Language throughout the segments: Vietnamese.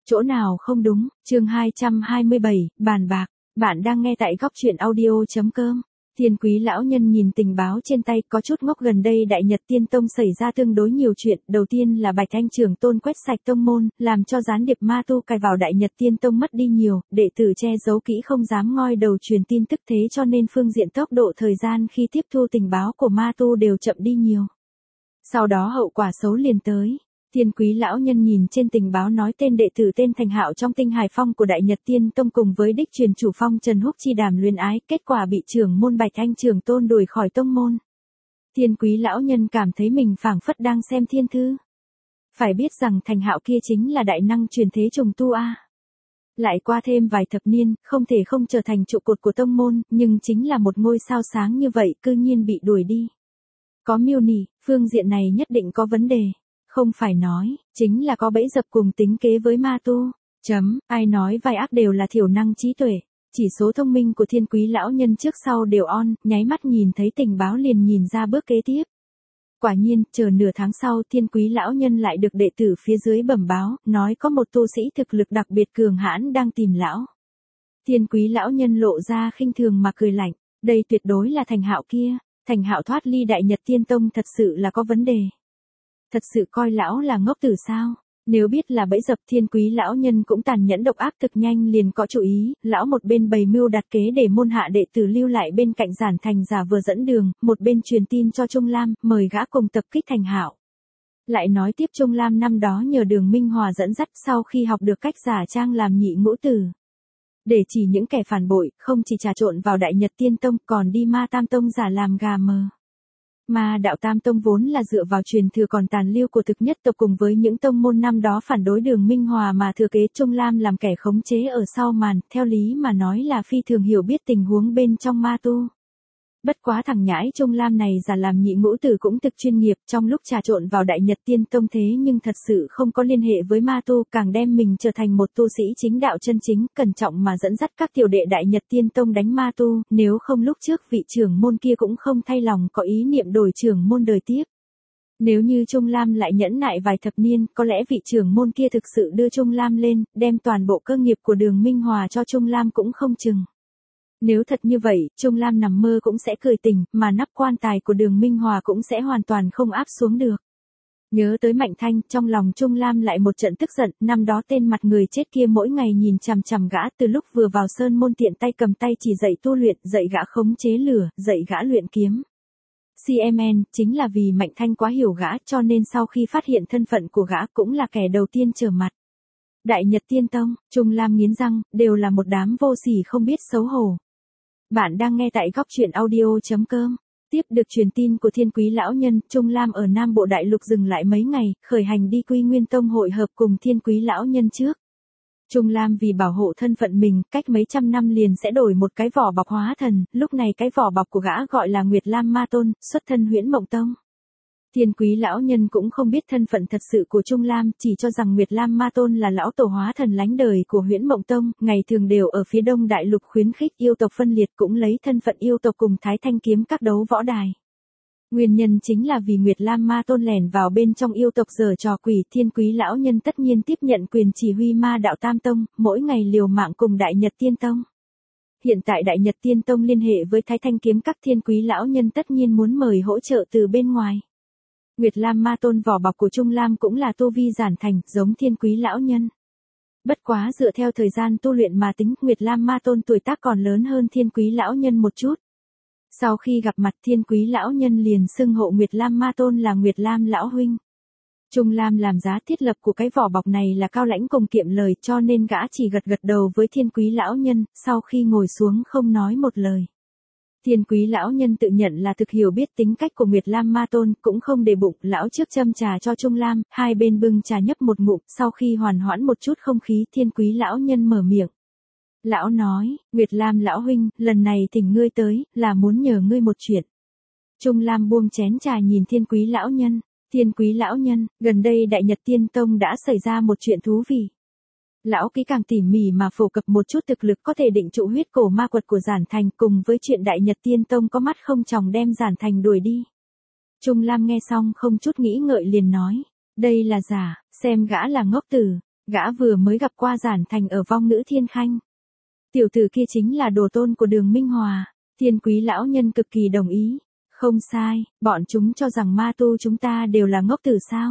Chỗ nào không đúng, chương 227, bàn bạc, bạn đang nghe tại góc truyện audio.com. Thiên Quý lão nhân nhìn tình báo trên tay, có chút ngốc. Gần đây Đại Nhật Tiên Tông xảy ra tương đối nhiều chuyện, đầu tiên là Bạch Anh trưởng tôn quét sạch tông môn, làm cho gián điệp ma tu cài vào Đại Nhật Tiên Tông mất đi nhiều, đệ tử che giấu kỹ không dám ngoi đầu truyền tin tức, thế cho nên phương diện tốc độ thời gian khi tiếp thu tình báo của ma tu đều chậm đi nhiều. Sau đó hậu quả xấu liền tới. Thiên Quý lão nhân nhìn trên tình báo nói tên đệ tử tên Thành Hạo trong Tinh Hải Phong của Đại Nhật Tiên Tông cùng với đích truyền chủ Phong Trần Húc chi đàm luyến ái, kết quả bị trưởng môn Bạch Anh trưởng tôn đuổi khỏi tông môn. Thiên Quý lão nhân cảm thấy mình phảng phất đang xem thiên thư. Phải biết rằng Thành Hạo kia chính là đại năng truyền thế trùng tu a. Lại qua thêm vài thập niên, không thể không trở thành trụ cột của tông môn, nhưng chính là một ngôi sao sáng như vậy, cư nhiên bị đuổi đi. Có mưu nỉ, phương diện này nhất định có vấn đề. Không phải nói, chính là có bẫy dập cùng tính kế với ma tu. Ai nói vai ác đều là thiểu năng trí tuệ. Chỉ số thông minh của Thiên Quý lão nhân trước sau đều on, nháy mắt nhìn thấy tình báo liền nhìn ra bước kế tiếp. Quả nhiên, chờ nửa tháng sau Thiên Quý lão nhân lại được đệ tử phía dưới bẩm báo, nói có một tu sĩ thực lực đặc biệt cường hãn đang tìm lão. Thiên Quý lão nhân lộ ra khinh thường mà cười lạnh, đây tuyệt đối là Thành Hạo kia. Thành Hạo thoát ly Đại Nhật Tiên Tông thật sự là có vấn đề. Thật sự coi lão là ngốc tử sao? Nếu biết là bẫy dập, Thiên Quý lão nhân cũng tàn nhẫn độc ác, thực nhanh liền có chủ ý. Lão một bên bày mưu đặt kế để môn hạ đệ tử lưu lại bên cạnh Giản Thành giả vừa dẫn đường, một bên truyền tin cho Trung Lam, mời gã cùng tập kích Thành Hạo. Lại nói tiếp Trung Lam năm đó nhờ Đường Minh Hòa dẫn dắt, sau khi học được cách giả trang làm nhị ngũ tử. Để chỉ những kẻ phản bội, không chỉ trà trộn vào Đại Nhật Tiên Tông, còn đi Ma Tam Tông giả làm gà mờ. Ma đạo Tam Tông vốn là dựa vào truyền thừa còn tàn lưu của thực nhất tộc cùng với những tông môn năm đó phản đối Đường Minh Hòa mà thừa kế. Trung Lam làm kẻ khống chế ở sau màn, theo lý mà nói là phi thường hiểu biết tình huống bên trong ma tu. Bất quá thằng nhãi Trung Lam này giả làm nhị ngũ tử cũng thực chuyên nghiệp, trong lúc trà trộn vào Đại Nhật Tiên Tông thế nhưng thật sự không có liên hệ với ma tu, càng đem mình trở thành một tu sĩ chính đạo chân chính, cẩn trọng mà dẫn dắt các tiểu đệ Đại Nhật Tiên Tông đánh ma tu, nếu không lúc trước vị trưởng môn kia cũng không thay lòng có ý niệm đổi trưởng môn đời tiếp. Nếu như Trung Lam lại nhẫn nại vài thập niên, có lẽ vị trưởng môn kia thực sự đưa Trung Lam lên, đem toàn bộ cơ nghiệp của Đường Minh Hòa cho Trung Lam cũng không chừng. Nếu thật như vậy, Trung Lam nằm mơ cũng sẽ cười tỉnh, mà nắp quan tài của Đường Minh Hòa cũng sẽ hoàn toàn không áp xuống được. Nhớ tới Mạnh Thanh, trong lòng Trung Lam lại một trận tức giận, năm đó tên mặt người chết kia mỗi ngày nhìn chằm chằm gã, từ lúc vừa vào sơn môn tiện tay cầm tay chỉ dạy tu luyện, dạy gã khống chế lửa, dạy gã luyện kiếm. CMN, chính là vì Mạnh Thanh quá hiểu gã, cho nên sau khi phát hiện thân phận của gã cũng là kẻ đầu tiên trở mặt. Đại Nhật Tiên Tông, Trung Lam nghiến răng, đều là một đám vô sỉ không biết xấu hổ. Bạn đang nghe tại góc truyện audio.com. Tiếp được truyền tin của Thiên Quý lão nhân, Trung Lam ở Nam Bộ Đại Lục dừng lại mấy ngày, khởi hành đi Quy Nguyên Tông hội hợp cùng Thiên Quý lão nhân trước. Trung Lam vì bảo hộ thân phận mình, cách mấy trăm năm liền sẽ đổi một cái vỏ bọc hóa thần, lúc này cái vỏ bọc của gã gọi là Nguyệt Lam Ma Tôn, xuất thân Huyễn Mộng Tông. Thiên Quý lão nhân cũng không biết thân phận thật sự của Trung Lam, chỉ cho rằng Nguyệt Lam Ma Tôn là lão tổ hóa thần lánh đời của Huyễn Mộng Tông, ngày thường đều ở phía Đông Đại Lục khuyến khích yêu tộc phân liệt, cũng lấy thân phận yêu tộc cùng Thái Thanh kiếm các đấu võ đài. Nguyên nhân chính là vì Nguyệt Lam Ma Tôn lẻn vào bên trong yêu tộc giở trò quỷ. Thiên Quý lão nhân tất nhiên tiếp nhận quyền chỉ huy Ma đạo Tam Tông, mỗi ngày liều mạng cùng Đại Nhật Tiên Tông. Hiện tại Đại Nhật Tiên Tông liên hệ với Thái Thanh kiếm các, Thiên Quý lão nhân tất nhiên muốn mời hỗ trợ từ bên ngoài. Nguyệt Lam Ma Tôn vỏ bọc của Trung Lam cũng là tu vi Giản Thành, giống Thiên Quý lão nhân. Bất quá dựa theo thời gian tu luyện mà tính, Nguyệt Lam Ma Tôn tuổi tác còn lớn hơn Thiên Quý lão nhân một chút. Sau khi gặp mặt, Thiên Quý lão nhân liền xưng hộ Nguyệt Lam Ma Tôn là Nguyệt Lam lão huynh. Trung Lam làm giá thiết lập của cái vỏ bọc này là cao lãnh cùng kiệm lời, cho nên gã chỉ gật gật đầu với Thiên Quý lão nhân, sau khi ngồi xuống không nói một lời. Thiên Quý lão nhân tự nhận là thực hiểu biết tính cách của Nguyệt Lam Ma Tôn, cũng không để bụng, lão trước châm trà cho Trung Lam, hai bên bưng trà nhấp một ngụm, sau khi hoàn hoãn một chút không khí, Thiên Quý lão nhân mở miệng. Lão nói, Nguyệt Lam lão huynh, lần này thỉnh ngươi tới, là muốn nhờ ngươi một chuyện. Trung Lam buông chén trà nhìn Thiên Quý lão nhân. Thiên Quý lão nhân, gần đây Đại Nhật Tiên Tông đã xảy ra một chuyện thú vị. Lão kỹ càng tỉ mỉ mà phổ cập một chút thực lực có thể định trụ huyết cổ ma quật của Giản Thành, cùng với chuyện Đại Nhật Tiên Tông có mắt không tròng đem Giản Thành đuổi đi. Trung Lam nghe xong không chút nghĩ ngợi liền nói, đây là giả, xem gã là ngốc tử. Gã vừa mới gặp qua Giản Thành ở Vong Ngữ Thiên Khanh. Tiểu tử kia chính là đồ tôn của Đường Minh Hòa. Thiên Quý lão nhân cực kỳ đồng ý. Không sai, bọn chúng cho rằng ma tu chúng ta đều là ngốc tử sao?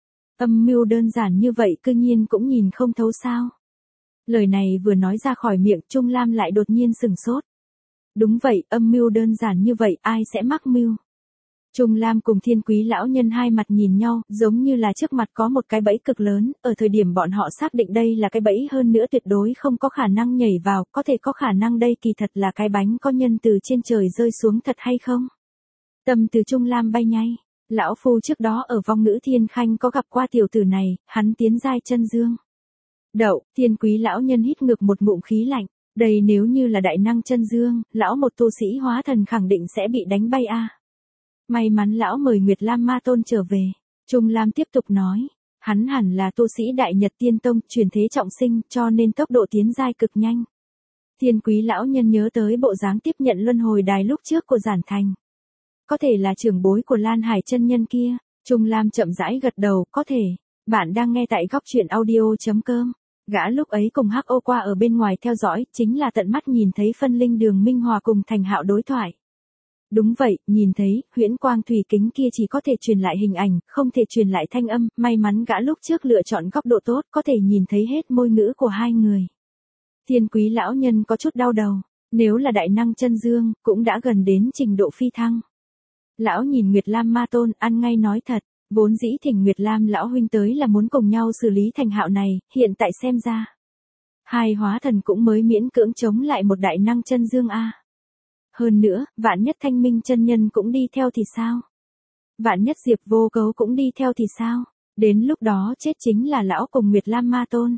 Âm mưu đơn giản như vậy cư nhiên cũng nhìn không thấu sao? Lời này vừa nói ra khỏi miệng Trung Lam lại đột nhiên sừng sốt. Đúng vậy, âm mưu đơn giản như vậy ai sẽ mắc mưu? Trung Lam cùng Thiên Quý lão nhân hai mặt nhìn nhau, giống như là trước mặt có một cái bẫy cực lớn, ở thời điểm bọn họ xác định đây là cái bẫy hơn nữa tuyệt đối không có khả năng nhảy vào, có thể có khả năng đây kỳ thật là cái bánh có nhân từ trên trời rơi xuống thật hay không? Tâm từ Trung Lam bay nhay, lão phu trước đó ở Vong Ngữ Thiên Khanh có gặp qua tiểu tử này, hắn tiến giai chân dương. Đậu, Thiên Quý lão nhân hít ngược một ngụm khí lạnh, đây nếu như là đại năng chân dương, lão một tu sĩ hóa thần khẳng định sẽ bị đánh bay a. May mắn lão mời Nguyệt Lam Ma Tôn trở về. Trung Lam tiếp tục nói, hắn hẳn là tu sĩ Đại Nhật Tiên Tông, chuyển thế trọng sinh, cho nên tốc độ tiến giai cực nhanh. Thiên Quý lão nhân nhớ tới bộ dáng tiếp nhận luân hồi đài lúc trước của Giản Thành. Có thể là trưởng bối của Lan Hải chân nhân kia. Trung Lam chậm rãi gật đầu, có thể. Bạn đang nghe tại góc truyện audio.com. Gã lúc ấy cùng Hắc Ô qua ở bên ngoài theo dõi, chính là tận mắt nhìn thấy phân linh Đường Minh Hòa cùng Thành Hạo đối thoại. Đúng vậy, nhìn thấy, huyễn quang thủy kính kia chỉ có thể truyền lại hình ảnh, không thể truyền lại thanh âm, may mắn gã lúc trước lựa chọn góc độ tốt, có thể nhìn thấy hết môi ngữ của hai người. Thiên Quý lão nhân có chút đau đầu, nếu là đại năng chân dương, cũng đã gần đến trình độ phi thăng. Lão nhìn Nguyệt Lam Ma Tôn, ăn ngay nói thật, vốn dĩ thỉnh Nguyệt Lam lão huynh tới là muốn cùng nhau xử lý Thành Hạo này, hiện tại xem ra. Hai hóa thần cũng mới miễn cưỡng chống lại một đại năng chân dương a. Hơn nữa, vạn nhất Thanh Minh chân nhân cũng đi theo thì sao? Vạn nhất Diệp Vô Cấu cũng đi theo thì sao? Đến lúc đó chết chính là lão cùng Nguyệt Lam Ma Tôn.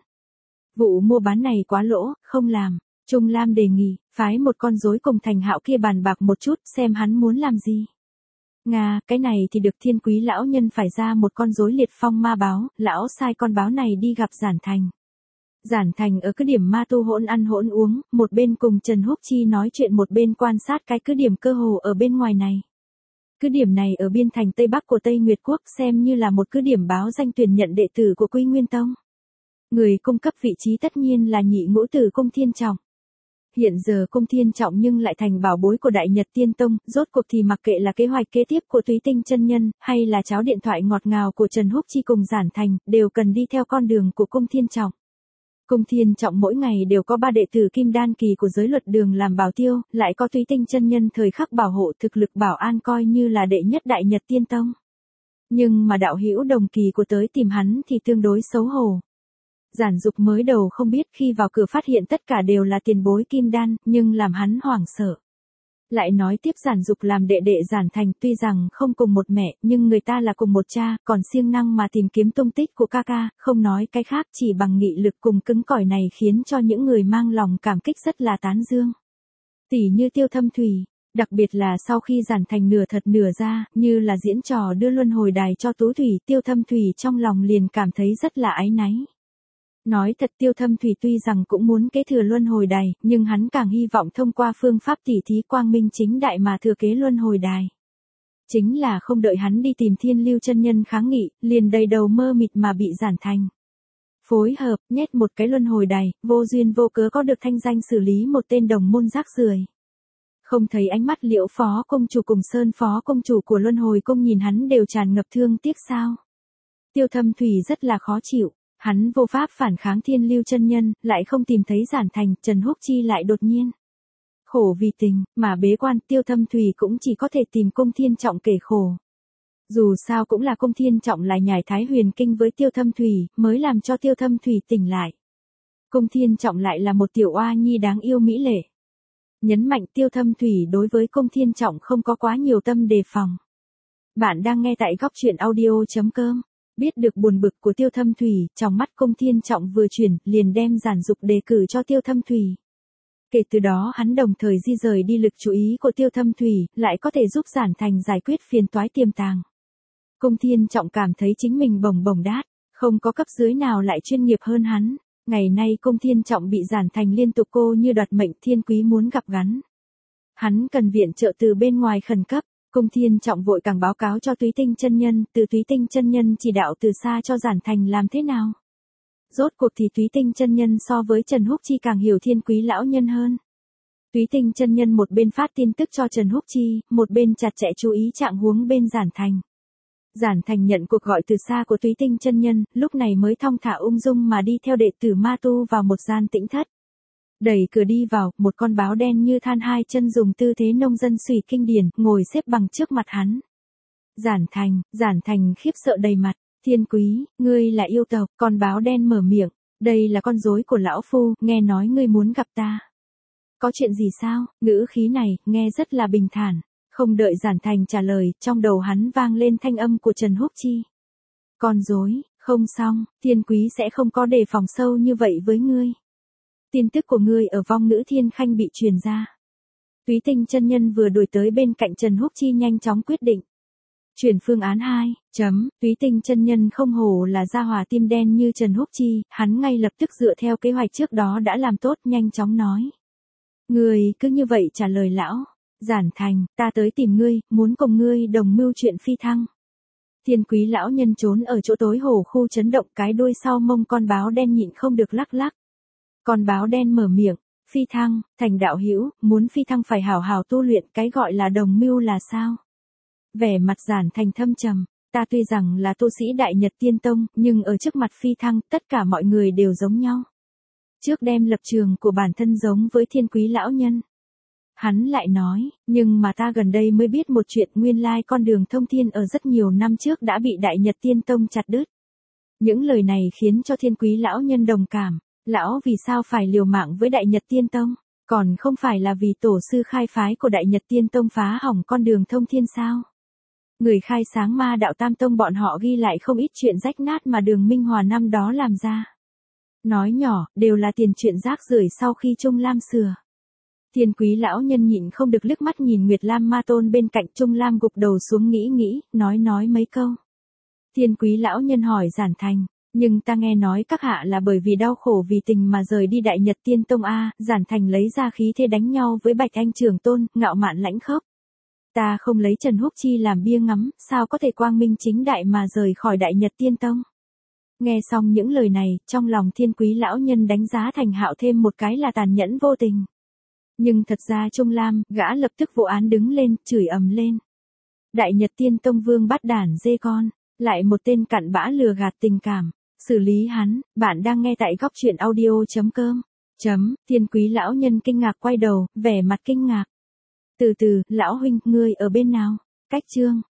Vụ mua bán này quá lỗ, không làm. Trung Lam đề nghị, phái một con rối cùng Thành Hạo kia bàn bạc một chút, xem hắn muốn làm gì. Nga, cái này thì được Thiên Quý lão nhân phải ra một con rối liệt phong ma báo, lão sai con báo này đi gặp Giản Thành. Giản Thành ở cứ điểm ma tu hỗn ăn hỗn uống, một bên cùng Trần Húc Chi nói chuyện một bên quan sát cái cứ điểm cơ hồ ở bên ngoài này. Cứ điểm này ở biên thành Tây Bắc của Tây Nguyệt Quốc xem như là một cứ điểm báo danh tuyển nhận đệ tử của Quy Nguyên Tông. Người cung cấp vị trí tất nhiên là nhị ngũ tử Cung Thiên Trọng. Hiện giờ Cung Thiên Trọng nhưng lại thành bảo bối của Đại Nhật Tiên Tông, rốt cuộc thì mặc kệ là kế hoạch kế tiếp của Túy Tinh chân nhân, hay là cháo điện thoại ngọt ngào của Trần Húc Chi cùng Giản Thành, đều cần đi theo con đường của Cung Thiên Trọng. Cung Thiên Trọng mỗi ngày đều có 3 đệ tử kim đan kỳ của giới luật đường làm bảo tiêu, lại có Túy Tinh chân nhân thời khắc bảo hộ thực lực bảo an coi như là đệ nhất Đại Nhật Tiên Tông. Nhưng mà đạo hữu đồng kỳ của tới tìm hắn thì tương đối xấu hổ. Giản Dục mới đầu không biết khi vào cửa phát hiện tất cả đều là tiền bối kim đan, nhưng làm hắn hoảng sợ. Lại nói tiếp Giản Dục làm đệ đệ Giản Thành tuy rằng không cùng một mẹ, nhưng người ta là cùng một cha, còn siêng năng mà tìm kiếm tung tích của ca ca, không nói cái khác chỉ bằng nghị lực cùng cứng cỏi này khiến cho những người mang lòng cảm kích rất là tán dương. Tỷ như Tiêu Thâm Thủy, đặc biệt là sau khi Giản Thành nửa thật nửa ra, như là diễn trò đưa luân hồi đài cho Tú Thủy, Tiêu Thâm Thủy trong lòng liền cảm thấy rất là áy náy. Nói thật Tiêu Thâm Thủy tuy rằng cũng muốn kế thừa luân hồi đài, nhưng hắn càng hy vọng thông qua phương pháp tỉ thí quang minh chính đại mà thừa kế luân hồi đài. Chính là không đợi hắn đi tìm Thiên Lưu chân nhân kháng nghị, liền đầy đầu mơ mịt mà bị Giản Thành phối hợp, nhét một cái luân hồi đài, vô duyên vô cớ có được thanh danh xử lý một tên đồng môn rác rưởi. Không thấy ánh mắt Liễu phó công chủ cùng Sơn phó công chủ của luân hồi cung nhìn hắn đều tràn ngập thương tiếc sao? Tiêu Thâm Thủy rất là khó chịu. Hắn vô pháp phản kháng Thiên Lưu chân nhân, lại không tìm thấy Giản Thành, Trần Húc Chi lại đột nhiên khổ vì tình, mà bế quan, Tiêu Thâm Thủy cũng chỉ có thể tìm Cung Thiên Trọng kể khổ. Dù sao cũng là Cung Thiên Trọng lại nhảy Thái Huyền Kinh với Tiêu Thâm Thủy, mới làm cho Tiêu Thâm Thủy tỉnh lại. Cung Thiên Trọng lại là một tiểu oa nhi đáng yêu mỹ lệ. Nhấn mạnh Tiêu Thâm Thủy đối với Cung Thiên Trọng không có quá nhiều tâm đề phòng. Bạn đang nghe tại góc truyện audio.com. Biết được buồn bực của Tiêu Thâm Thủy, trong mắt Cung Thiên Trọng vừa chuyển, liền đem Giản Dục đề cử cho Tiêu Thâm Thủy. Kể từ đó hắn đồng thời di rời đi lực chú ý của Tiêu Thâm Thủy, lại có thể giúp Giản Thành giải quyết phiền toái tiềm tàng. Cung Thiên Trọng cảm thấy chính mình bồng bồng đát, không có cấp dưới nào lại chuyên nghiệp hơn hắn. Ngày nay Cung Thiên Trọng bị Giản Thành liên tục cô như đoạt mệnh thiên quý muốn gặp gắn. Hắn cần viện trợ từ bên ngoài khẩn cấp. Cung Thiên Trọng vội càng báo cáo cho Túy Tinh chân nhân, từ Túy Tinh chân nhân chỉ đạo từ xa cho Giản Thành làm thế nào. rốt cuộc thì Túy Tinh chân nhân so với Trần Húc Chi càng hiểu Thiên Quý lão nhân hơn. Túy Tinh chân nhân một bên phát tin tức cho Trần Húc Chi, một bên chặt chẽ chú ý trạng huống bên Giản Thành. Giản Thành nhận cuộc gọi từ xa của Túy Tinh chân nhân, lúc này mới thong thả ung dung mà đi theo đệ tử ma tu vào một gian tĩnh thất. Đẩy cửa đi vào, một con báo đen như than hai chân dùng tư thế nông dân xùy kinh điển, ngồi xếp bằng trước mặt hắn. Giản Thành khiếp sợ đầy mặt, Thiên Quý, ngươi là yêu tộc, con báo đen mở miệng, đây là con rối của lão phu, nghe nói ngươi muốn gặp ta. Có chuyện gì sao, ngữ khí này, nghe rất là bình thản, không đợi Giản Thành trả lời, trong đầu hắn vang lên thanh âm của Trần Húc Chi. Con rối, không xong, Thiên Quý sẽ không có đề phòng sâu như vậy với ngươi. Tin tức của ngươi ở vong ngữ Thiên Khanh bị truyền ra. Túy Tinh chân nhân vừa đuổi tới bên cạnh Trần Húc Chi nhanh chóng quyết định. Chuyển phương án 2, Túy Tinh chân nhân không hổ là gia hỏa tim đen như Trần Húc Chi, hắn ngay lập tức dựa theo kế hoạch trước đó đã làm tốt nhanh chóng nói. Ngươi cứ như vậy trả lời lão, Giản Thành, ta tới tìm ngươi, muốn cùng ngươi đồng mưu chuyện phi thăng. Thiên Quý lão nhân trốn ở chỗ tối hổ khu chấn động, cái đuôi sau mông con báo đen nhịn không được lắc lắc. Con báo đen mở miệng, phi thăng, Thành đạo hữu, muốn phi thăng phải hảo hảo tu luyện, cái gọi là đồng mưu là sao? Vẻ mặt Giản Thành thâm trầm, ta tuy rằng là tu sĩ Đại Nhật Tiên Tông, nhưng ở trước mặt phi thăng, tất cả mọi người đều giống nhau. Trước đem lập trường của bản thân giống với Thiên Quý lão nhân. Hắn lại nói, nhưng mà ta gần đây mới biết một chuyện, nguyên lai con đường thông thiên ở rất nhiều năm trước đã bị Đại Nhật Tiên Tông chặt đứt. Những lời này khiến cho Thiên Quý lão nhân đồng cảm, lão vì sao phải liều mạng với Đại Nhật Tiên Tông, còn không phải là vì tổ sư khai phái của Đại Nhật Tiên Tông phá hỏng con đường thông thiên sao? Người khai sáng Ma Đạo Tam Tông bọn họ ghi lại không ít chuyện rách nát mà Đường Minh Hòa năm đó làm ra. Nói nhỏ, đều là tiền chuyện rác rưởi sau khi Trung Lam sửa. Thiên Quý lão nhân nhịn không được liếc mắt nhìn Nguyệt Lam Ma Tôn bên cạnh, Trung Lam gục đầu xuống nghĩ, nói mấy câu. Thiên Quý lão nhân hỏi Giản Thành, nhưng ta nghe nói các hạ là bởi vì đau khổ vì tình mà rời đi Đại Nhật Tiên Tông a. Giản Thành lấy ra khí thế đánh nhau với Bạch Anh Trường Tôn, ngạo mạn lãnh khốc. Ta không lấy Trần Húc Chi làm bia ngắm, sao có thể quang minh chính đại mà rời khỏi Đại Nhật Tiên Tông. Nghe xong những lời này, trong lòng Thiên Quý lão nhân đánh giá Thành Hạo thêm một cái là tàn nhẫn vô tình. Nhưng thật ra Trung Lam, gã lập tức vụ án đứng lên, chửi ầm lên. Đại Nhật Tiên Tông vương bắt đản dê con, lại một tên cặn bã lừa gạt tình cảm, xử lý hắn. Bạn đang nghe tại goctruyện.audio.com. Thiên Quý lão nhân kinh ngạc quay đầu, vẻ mặt kinh ngạc. Từ từ, lão huynh, ngươi ở bên nào? Cách chương.